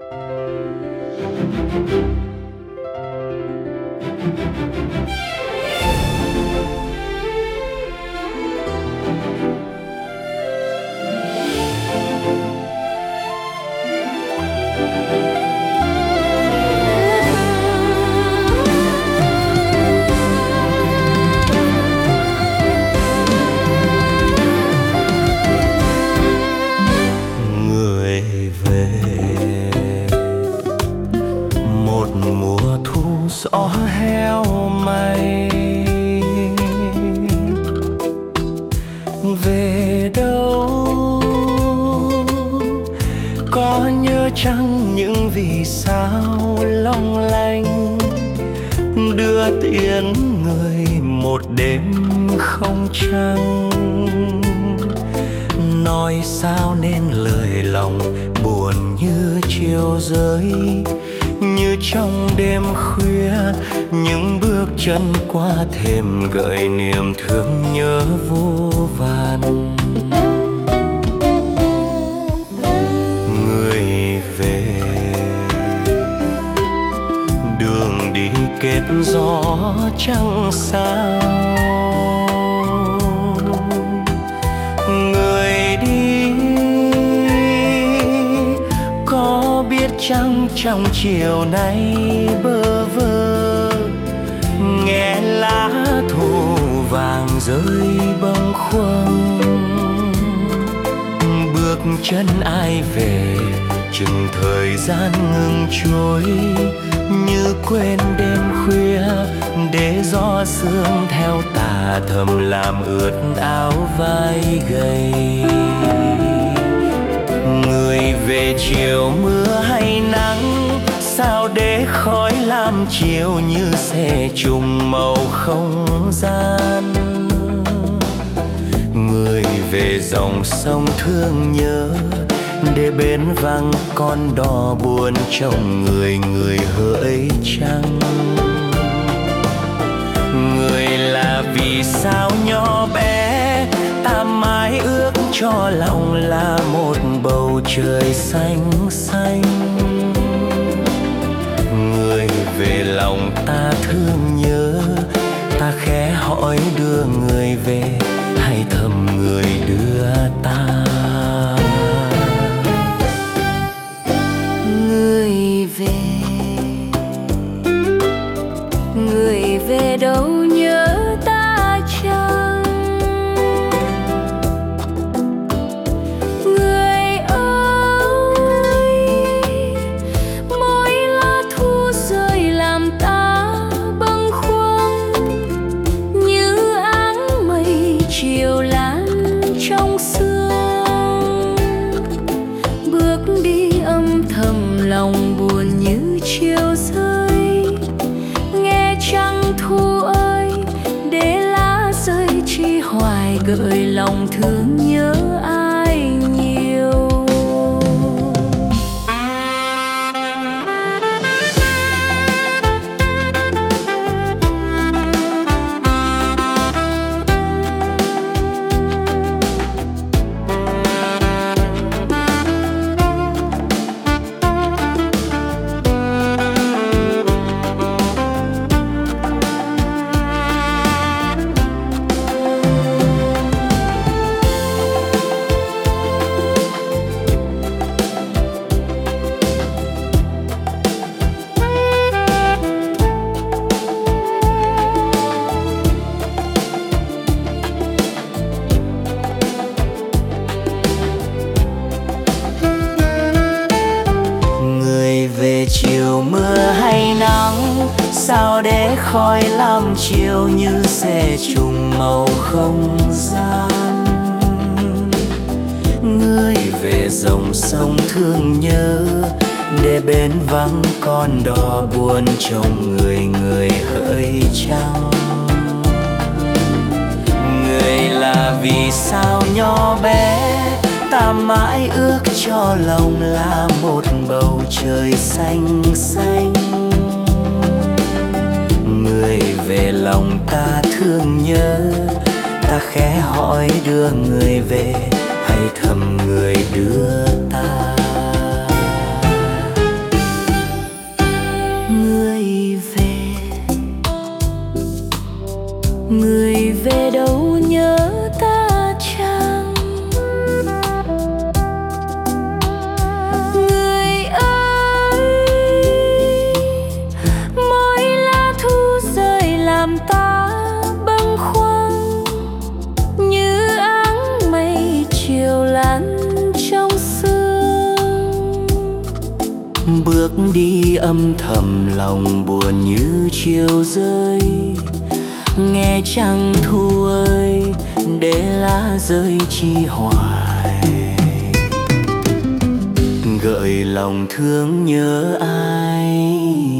gió heo mây về đâu, có nhớ chăng những vì sao long lanh đưa tiễn người một đêm không trăng. Nói sao nên lời lòng buồn như chiều rơi, như trong đêm khuya những bước chân qua thềm gợi niềm thương nhớ vô vàn. Người về đường đi kết gió trăng sao, người đi có biết chăng trong chiều nay bơ vơ nghe lá thu vàng rơi bâng khuâng. Bước chân ai về chừng thời gian ngừng trôi, như quên đêm khuya để gió sương theo tà thầm làm ướt áo vai gầy. Người về chiều mưa hay nắng, sao để khói làm chiều như xe trùng màu không gian. Người về dòng sông thương nhớ, để bến vắng con đò buồn trong người người hỡi trăng. Người là vì sao nhỏ bé, ta mãi ước cho lòng là một bầu trời xanh xanh. Người về lòng ta thương nhớ, ta khẽ hỏi đưa người về hay thầm người đưa ta. Người về đâu nhớ ta chăng? Người ơi, mỗi lá thu rơi làm ta bâng khuâng, như áng mây chiều lan trong sương. Bước đi âm thầm lòng buồn như chiều rơi, nghe trăng thu ơi để lá rơi chi hoài gợi lòng thương nhớ ai nhiều. Chiều mưa hay nắng, sao để khói làm chiều như xe trùng màu không gian. Người về dòng sông thương nhớ, để bến vắng con đò buồn trong người người hỡi trăng. Người là vì sao nhỏ bé, ta mãi ước cho lòng là một bầu trời xanh xanh. Người về lòng ta thương nhớ, ta khẽ hỏi đưa người về hay thầm người đưa ta. bước đi âm thầm lòng buồn như chiều rơi. Nghe trăng thu ơi, để lá rơi chi hoài, gợi lòng thương nhớ ai.